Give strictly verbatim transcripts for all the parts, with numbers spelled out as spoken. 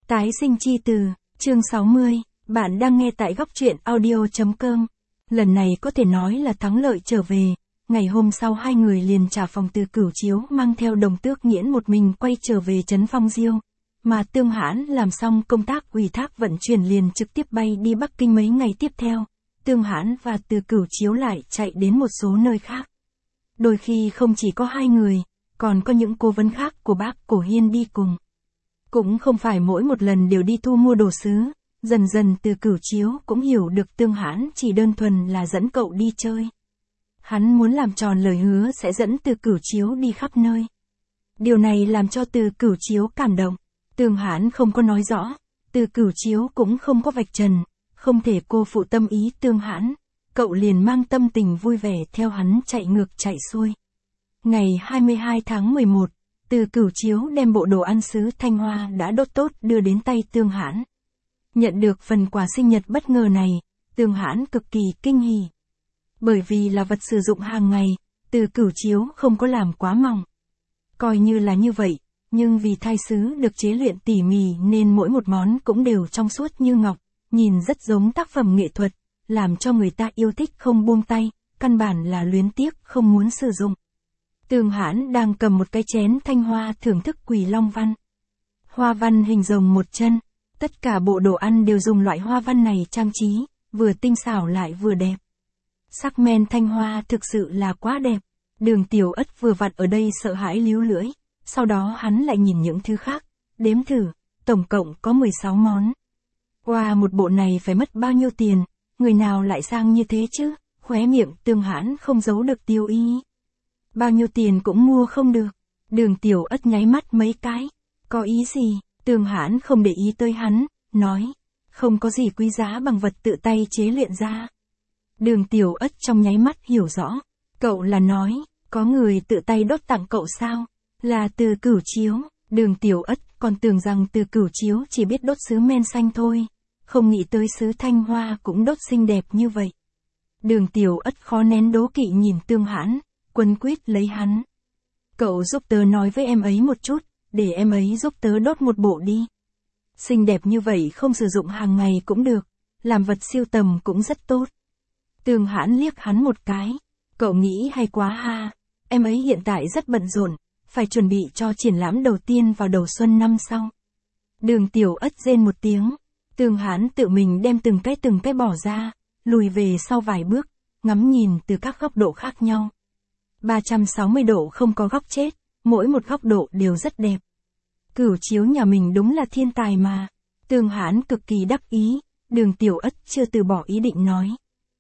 Tái sinh chi từ, chương sáu mươi, bạn đang nghe tại góc truyện audio.com. Lần này có thể nói là thắng lợi trở về, ngày hôm sau hai người liền trả phòng từ Cửu Chiếu mang theo Đồng Tước Nghiễn một mình quay trở về trấn Phong Diêu. Mà Tương Hãn làm xong công tác ủy thác vận chuyển liền trực tiếp bay đi Bắc Kinh mấy ngày tiếp theo. Tương Hãn và Từ Cửu Chiếu lại chạy đến một số nơi khác. Đôi khi không chỉ có hai người, còn có những cố vấn khác của bác Cổ Hiên đi cùng. Cũng không phải mỗi một lần đều đi thu mua đồ sứ, dần dần Từ Cửu Chiếu cũng hiểu được Tương Hãn chỉ đơn thuần là dẫn cậu đi chơi. Hắn muốn làm tròn lời hứa sẽ dẫn Từ Cửu Chiếu đi khắp nơi. Điều này làm cho Từ Cửu Chiếu cảm động. Tương Hãn không có nói rõ, Từ Cửu Chiếu cũng không có vạch trần, không thể cô phụ tâm ý Tương Hãn, cậu liền mang tâm tình vui vẻ theo hắn chạy ngược chạy xuôi. Ngày hai mươi hai tháng mười một, Từ Cửu Chiếu đem bộ đồ ăn sứ Thanh Hoa đã đốt tốt đưa đến tay Tương Hãn. Nhận được phần quà sinh nhật bất ngờ này, Tương Hãn cực kỳ kinh hỉ. Bởi vì là vật sử dụng hàng ngày, Từ Cửu Chiếu không có làm quá mỏng. Coi như là như vậy, nhưng vì thai sứ được chế luyện tỉ mỉ nên mỗi một món cũng đều trong suốt như ngọc, nhìn rất giống tác phẩm nghệ thuật, làm cho người ta yêu thích không buông tay, căn bản là luyến tiếc không muốn sử dụng. Tương Hãn đang cầm một cái chén thanh hoa thưởng thức Quỳ Long văn. Hoa văn hình rồng một chân, tất cả bộ đồ ăn đều dùng loại hoa văn này trang trí, vừa tinh xảo lại vừa đẹp. Sắc men thanh hoa thực sự là quá đẹp. Đường Tiểu Ất vừa vặn ở đây sợ hãi líu lưỡi, sau đó hắn lại nhìn những thứ khác, đếm thử, tổng cộng có mười sáu món. Wow, một bộ này phải mất bao nhiêu tiền, người nào lại sang như thế chứ, khóe miệng Tương Hãn không giấu được tiêu ý. Bao nhiêu tiền cũng mua không được. Đường Tiểu Ất nháy mắt mấy cái. Có ý gì? Tương Hãn không để ý tới hắn, nói. Không có gì quý giá bằng vật tự tay chế luyện ra. Đường Tiểu Ất trong nháy mắt hiểu rõ. Cậu là nói, có người tự tay đốt tặng cậu sao? Là Từ Cửu Chiếu. Đường Tiểu Ất còn tưởng rằng Từ Cửu Chiếu chỉ biết đốt sứ men xanh thôi. Không nghĩ tới sứ Thanh Hoa cũng đốt xinh đẹp như vậy. Đường Tiểu Ất khó nén đố kỵ nhìn Tương Hãn. Quấn quýt lấy hắn. Cậu giúp tớ nói với em ấy một chút, để em ấy giúp tớ đốt một bộ đi. Xinh đẹp như vậy không sử dụng hàng ngày cũng được, làm vật siêu tầm cũng rất tốt. Tương Hãn liếc hắn một cái, cậu nghĩ hay quá ha, em ấy hiện tại rất bận rộn, phải chuẩn bị cho triển lãm đầu tiên vào đầu xuân năm sau. Đường Tiểu Ất rên một tiếng, Tương Hãn tự mình đem từng cái từng cái bỏ ra, lùi về sau vài bước, ngắm nhìn từ các góc độ khác nhau. ba trăm sáu mươi độ không có góc chết, mỗi một góc độ đều rất đẹp. Cửu Chiếu nhà mình đúng là thiên tài mà. Tương Hãn cực kỳ đắc ý, Đường Tiểu Ất chưa từ bỏ ý định nói.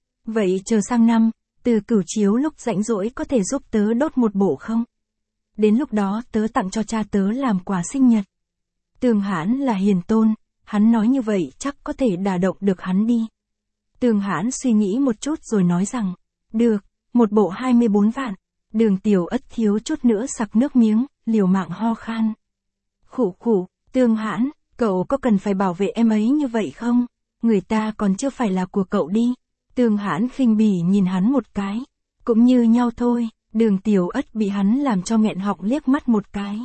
Vậy chờ sang năm, Từ Cửu Chiếu lúc rảnh rỗi có thể giúp tớ đốt một bộ không? Đến lúc đó tớ tặng cho cha tớ làm quà sinh nhật. Tương Hãn là hiền tôn, hắn nói như vậy chắc có thể đả động được hắn đi. Tương Hãn suy nghĩ một chút rồi nói rằng, được, một bộ hai mươi bốn vạn. Đường Tiểu Ất thiếu chút nữa sặc nước miếng, liều mạng ho khan. Khụ khụ, Tương Hãn, cậu có cần phải bảo vệ em ấy như vậy không? Người ta còn chưa phải là của cậu đi. Tương Hãn khinh bỉ nhìn hắn một cái. Cũng như nhau thôi, Đường Tiểu Ất bị hắn làm cho nghẹn họng liếc mắt một cái.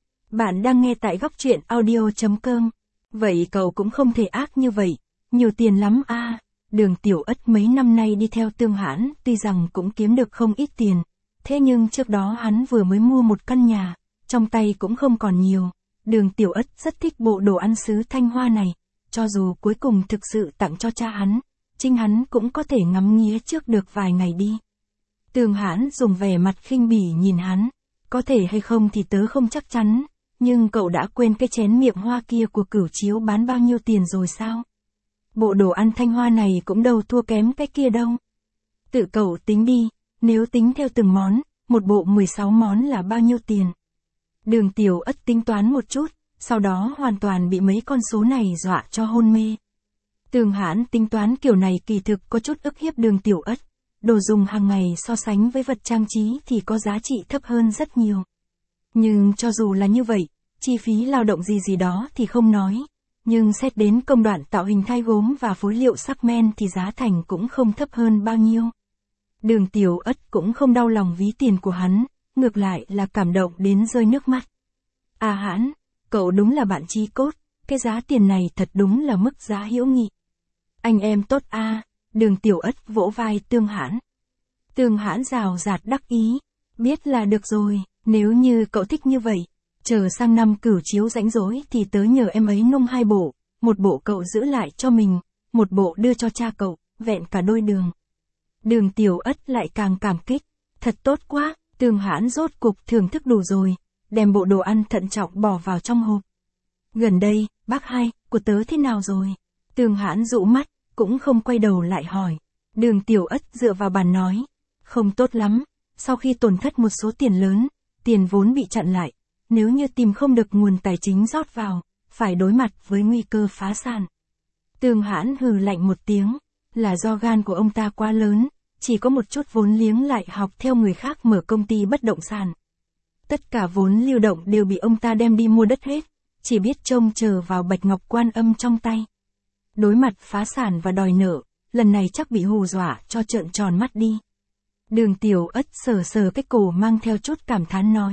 Bạn đang nghe tại góc truyện audio.com. Vậy cậu cũng không thể ác như vậy, nhiều tiền lắm a. À. Đường Tiểu Ất mấy năm nay đi theo Tương Hãn tuy rằng cũng kiếm được không ít tiền. Thế nhưng trước đó hắn vừa mới mua một căn nhà, trong tay cũng không còn nhiều. Đường Tiểu Ất rất thích bộ đồ ăn sứ Thanh Hoa này, cho dù cuối cùng thực sự tặng cho cha hắn, chính hắn cũng có thể ngắm nghía trước được vài ngày đi. Tương Hãn dùng vẻ mặt khinh bỉ nhìn hắn, có thể hay không thì tớ không chắc chắn, nhưng cậu đã quên cái chén miệng hoa kia của Cửu Chiếu bán bao nhiêu tiền rồi sao? Bộ đồ ăn Thanh Hoa này cũng đâu thua kém cái kia đâu. Tự cậu tính đi. Nếu tính theo từng món, một bộ mười sáu món là bao nhiêu tiền? Đường Tiểu Ất tính toán một chút, sau đó hoàn toàn bị mấy con số này dọa cho hôn mê. Tương Hãn tính toán kiểu này kỳ thực có chút ức hiếp Đường Tiểu Ất. Đồ dùng hàng ngày so sánh với vật trang trí thì có giá trị thấp hơn rất nhiều. Nhưng cho dù là như vậy, chi phí lao động gì gì đó thì không nói. Nhưng xét đến công đoạn tạo hình thai gốm và phối liệu sắc men thì giá thành cũng không thấp hơn bao nhiêu. Đường Tiểu Ất cũng không đau lòng ví tiền của hắn, ngược lại là cảm động đến rơi nước mắt. À Hãn, cậu đúng là bạn chí cốt, cái giá tiền này thật đúng là mức giá hữu nghị. Anh em tốt a. À, Đường Tiểu Ất vỗ vai Tương Hãn. Tương Hãn rào rạt đắc ý, biết là được rồi, nếu như cậu thích như vậy, chờ sang năm cửu chiếu rãnh rỗi thì tớ nhờ em ấy nung hai bộ, một bộ cậu giữ lại cho mình, một bộ đưa cho cha cậu, vẹn cả đôi đường. Đường Tiểu Ất lại càng cảm kích, thật tốt quá, Tương Hãn rốt cục thưởng thức đủ rồi, đem bộ đồ ăn thận trọng bỏ vào trong hộp. Gần đây, bác hai, của tớ thế nào rồi? Tương Hãn dụ mắt, cũng không quay đầu lại hỏi. Đường Tiểu Ất dựa vào bàn nói, không tốt lắm, sau khi tổn thất một số tiền lớn, tiền vốn bị chặn lại, nếu như tìm không được nguồn tài chính rót vào, phải đối mặt với nguy cơ phá sản. Tương Hãn hừ lạnh một tiếng, là do gan của ông ta quá lớn, chỉ có một chút vốn liếng lại học theo người khác mở công ty bất động sản. Tất cả vốn lưu động đều bị ông ta đem đi mua đất hết, chỉ biết trông chờ vào Bạch Ngọc Quan Âm trong tay. Đối mặt phá sản và đòi nợ, lần này chắc bị hù dọa cho trợn tròn mắt đi. Đường Tiểu Ất sờ sờ cái cổ mang theo chút cảm thán nói.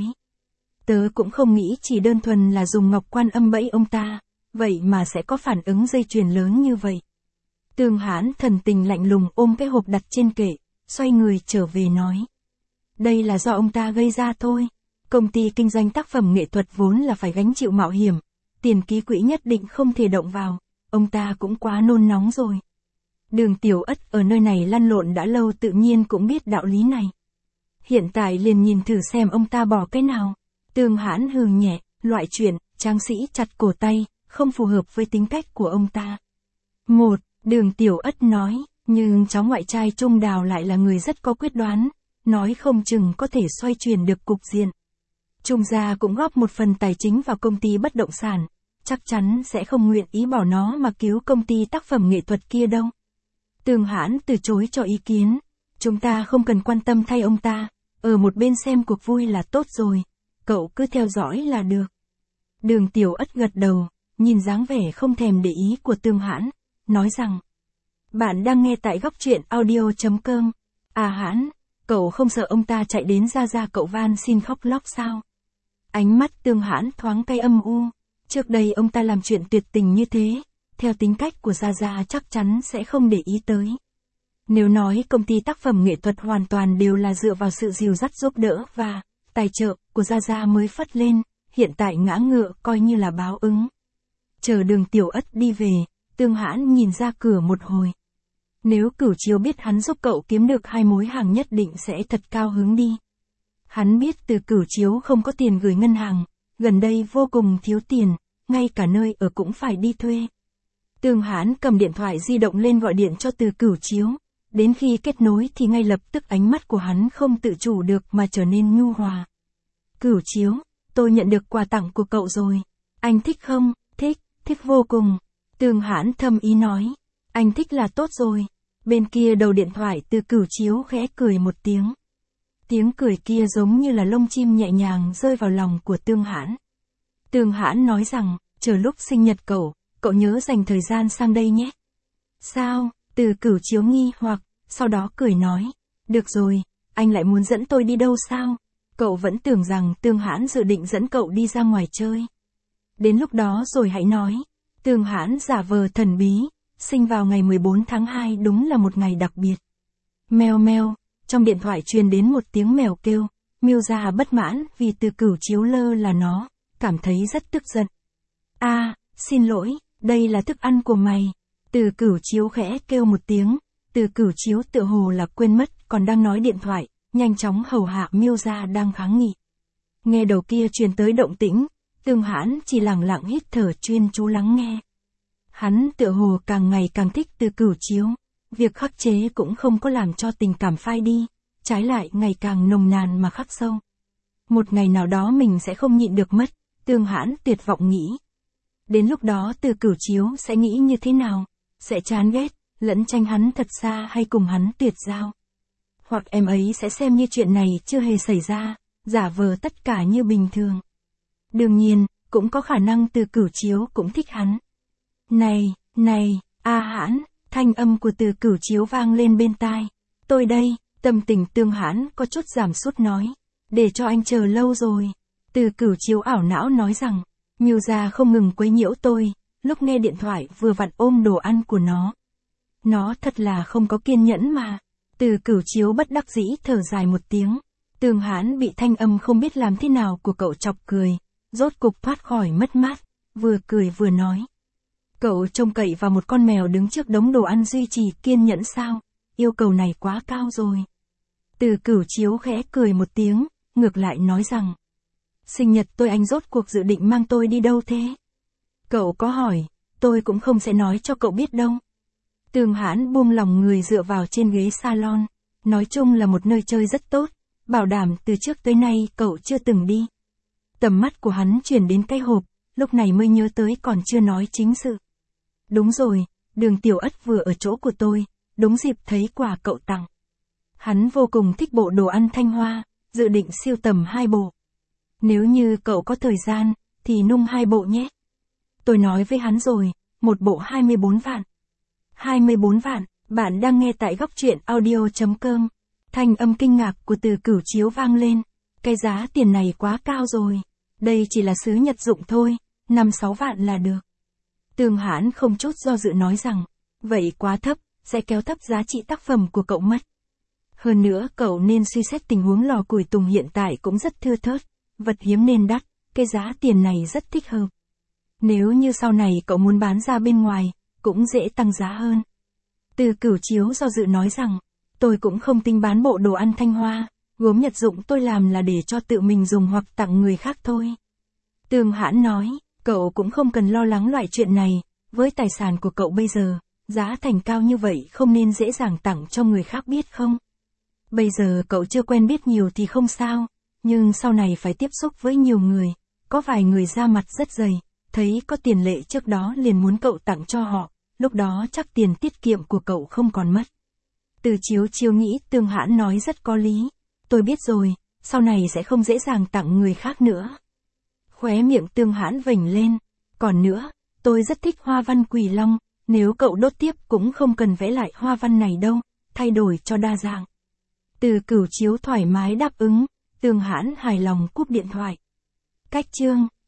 Tớ cũng không nghĩ chỉ đơn thuần là dùng Ngọc Quan Âm bẫy ông ta, vậy mà sẽ có phản ứng dây chuyền lớn như vậy. Tương Hãn thần tình lạnh lùng ôm cái hộp đặt trên kệ, xoay người trở về nói. Đây là do ông ta gây ra thôi. Công ty kinh doanh tác phẩm nghệ thuật vốn là phải gánh chịu mạo hiểm, tiền ký quỹ nhất định không thể động vào, ông ta cũng quá nôn nóng rồi. Đường Tiểu Ất ở nơi này lăn lộn đã lâu tự nhiên cũng biết đạo lý này. Hiện tại liền nhìn thử xem ông ta bỏ cái nào. Tương Hãn hừ nhẹ, loại chuyện, tráng sĩ chặt cổ tay, không phù hợp với tính cách của ông ta. Một, Đường Tiểu Ất nói, nhưng cháu ngoại trai Trung Đào lại là người rất có quyết đoán, nói không chừng có thể xoay chuyển được cục diện. Trung gia cũng góp một phần tài chính vào công ty bất động sản, chắc chắn sẽ không nguyện ý bỏ nó mà cứu công ty tác phẩm nghệ thuật kia đâu. Tương Hãn từ chối cho ý kiến, chúng ta không cần quan tâm thay ông ta, ở một bên xem cuộc vui là tốt rồi, cậu cứ theo dõi là được. Đường Tiểu Ất gật đầu, nhìn dáng vẻ không thèm để ý của Tương Hãn, nói rằng, bạn đang nghe tại góc truyện audio chấm com. À Hãn, cậu không sợ ông ta chạy đến ra ra cậu van xin khóc lóc sao? Ánh mắt Tương Hãn thoáng cay âm u, trước đây ông ta làm chuyện tuyệt tình như thế, theo tính cách của Gia Gia chắc chắn sẽ không để ý tới. Nếu nói công ty tác phẩm nghệ thuật hoàn toàn đều là dựa vào sự dìu dắt giúp đỡ và tài trợ của Gia Gia mới phất lên, hiện tại ngã ngựa coi như là báo ứng. Chờ Đường Tiểu Ất đi về, Tương Hãn nhìn ra cửa một hồi. Nếu Cửu Chiếu biết hắn giúp cậu kiếm được hai mối hàng nhất định sẽ thật cao hứng đi. Hắn biết từ Cửu Chiếu không có tiền gửi ngân hàng, gần đây vô cùng thiếu tiền, ngay cả nơi ở cũng phải đi thuê. Tương Hãn cầm điện thoại di động lên gọi điện cho từ Cửu Chiếu, đến khi kết nối thì ngay lập tức ánh mắt của hắn không tự chủ được mà trở nên nhu hòa. Cửu Chiếu, tôi nhận được quà tặng của cậu rồi. Anh thích không? Thích, thích vô cùng. Tương Hãn thâm ý nói. Anh thích là tốt rồi. Bên kia đầu điện thoại từ Cửu Chiếu khẽ cười một tiếng. Tiếng cười kia giống như là lông chim nhẹ nhàng rơi vào lòng của Tương Hãn. Tương Hãn nói rằng, chờ lúc sinh nhật cậu, cậu nhớ dành thời gian sang đây nhé. Sao? Từ Cửu Chiếu nghi hoặc, sau đó cười nói. Được rồi, anh lại muốn dẫn tôi đi đâu sao? Cậu vẫn tưởng rằng Tương Hãn dự định dẫn cậu đi ra ngoài chơi. Đến lúc đó rồi hãy nói. Tương Hãn giả vờ thần bí, sinh vào ngày mười bốn tháng hai đúng là một ngày đặc biệt. Meo meo, trong điện thoại truyền đến một tiếng mèo kêu, Miêu Gia bất mãn vì Từ Cửu Chiếu lơ là nó, cảm thấy rất tức giận. A, à, xin lỗi, đây là thức ăn của mày. Từ Cửu Chiếu khẽ kêu một tiếng, Từ Cửu Chiếu tựa hồ là quên mất còn đang nói điện thoại, nhanh chóng hầu hạ Miêu Gia đang kháng nghị. Nghe đầu kia truyền tới động tĩnh, Tương Hãn chỉ lặng lặng hít thở chuyên chú lắng nghe. Hắn tựa hồ càng ngày càng thích Từ Cửu Chiếu, việc khắc chế cũng không có làm cho tình cảm phai đi, trái lại ngày càng nồng nàn mà khắc sâu. Một ngày nào đó mình sẽ không nhịn được mất, Tương Hãn tuyệt vọng nghĩ. Đến lúc đó Từ Cửu Chiếu sẽ nghĩ như thế nào? Sẽ chán ghét, lẫn tranh hắn thật xa hay cùng hắn tuyệt giao? Hoặc em ấy sẽ xem như chuyện này chưa hề xảy ra, giả vờ tất cả như bình thường. Đương nhiên, cũng có khả năng Từ Cửu Chiếu cũng thích hắn. Này, này, A Hãn, thanh âm của Từ Cửu Chiếu vang lên bên tai. Tôi đây, tâm tình Tương Hãn có chút giảm sút nói. Để cho anh chờ lâu rồi. Từ Cửu Chiếu ảo não nói rằng, Miêu Gia không ngừng quấy nhiễu tôi, lúc nghe điện thoại vừa vặn ôm đồ ăn của nó. Nó thật là không có kiên nhẫn mà. Từ Cửu Chiếu bất đắc dĩ thở dài một tiếng. Tường Hãn bị thanh âm không biết làm thế nào của cậu chọc cười, rốt cục thoát khỏi mất mát, vừa cười vừa nói. Cậu trông cậy vào một con mèo đứng trước đống đồ ăn duy trì kiên nhẫn sao, yêu cầu này quá cao rồi. Từ Cửu Chiếu khẽ cười một tiếng, ngược lại nói rằng. Sinh nhật tôi anh rốt cuộc dự định mang tôi đi đâu thế? Cậu có hỏi, tôi cũng không sẽ nói cho cậu biết đâu. Tường Hãn buông lòng người dựa vào trên ghế salon, nói chung là một nơi chơi rất tốt, bảo đảm từ trước tới nay cậu chưa từng đi. Tầm mắt của hắn chuyển đến cái hộp, lúc này mới nhớ tới còn chưa nói chính sự. Đúng rồi, Đường Tiểu Ất vừa ở chỗ của tôi, đúng dịp thấy quà cậu tặng. Hắn vô cùng thích bộ đồ ăn Thanh Hoa, dự định siêu tầm hai bộ. Nếu như cậu có thời gian, thì nung hai bộ nhé. Tôi nói với hắn rồi, một bộ hai mươi bốn vạn. hai mươi bốn vạn, bạn đang nghe tại góc truyện audio chấm com. Thanh âm kinh ngạc của Từ Cửu Chiếu vang lên. Cái giá tiền này quá cao rồi. Đây chỉ là sứ nhật dụng thôi, năm sáu vạn là được. Tường Hãn không chút do dự nói rằng, vậy quá thấp, sẽ kéo thấp giá trị tác phẩm của cậu mất. Hơn nữa cậu nên suy xét tình huống lò củi tùng hiện tại cũng rất thưa thớt, vật hiếm nên đắt, cái giá tiền này rất thích hợp. Nếu như sau này cậu muốn bán ra bên ngoài, cũng dễ tăng giá hơn. Từ Cửu Chiếu do dự nói rằng, tôi cũng không tính bán bộ đồ ăn Thanh Hoa, gốm nhật dụng tôi làm là để cho tự mình dùng hoặc tặng người khác thôi. Tường Hãn nói, cậu cũng không cần lo lắng loại chuyện này, với tài sản của cậu bây giờ, giá thành cao như vậy không nên dễ dàng tặng cho người khác biết không? Bây giờ cậu chưa quen biết nhiều thì không sao, nhưng sau này phải tiếp xúc với nhiều người, có vài người da mặt rất dày, thấy có tiền lệ trước đó liền muốn cậu tặng cho họ, lúc đó chắc tiền tiết kiệm của cậu không còn mất. Từ Chiếu Chiếu nghĩ Tường Hãn nói rất có lý, tôi biết rồi, sau này sẽ không dễ dàng tặng người khác nữa. Khóe miệng Tường Hãn vểnh lên, còn nữa, tôi rất thích hoa văn Quỷ Long, nếu cậu đốt tiếp cũng không cần vẽ lại hoa văn này đâu, thay đổi cho đa dạng. Từ Cửu Chiếu thoải mái đáp ứng, Tường Hãn hài lòng cúp điện thoại. Cách chương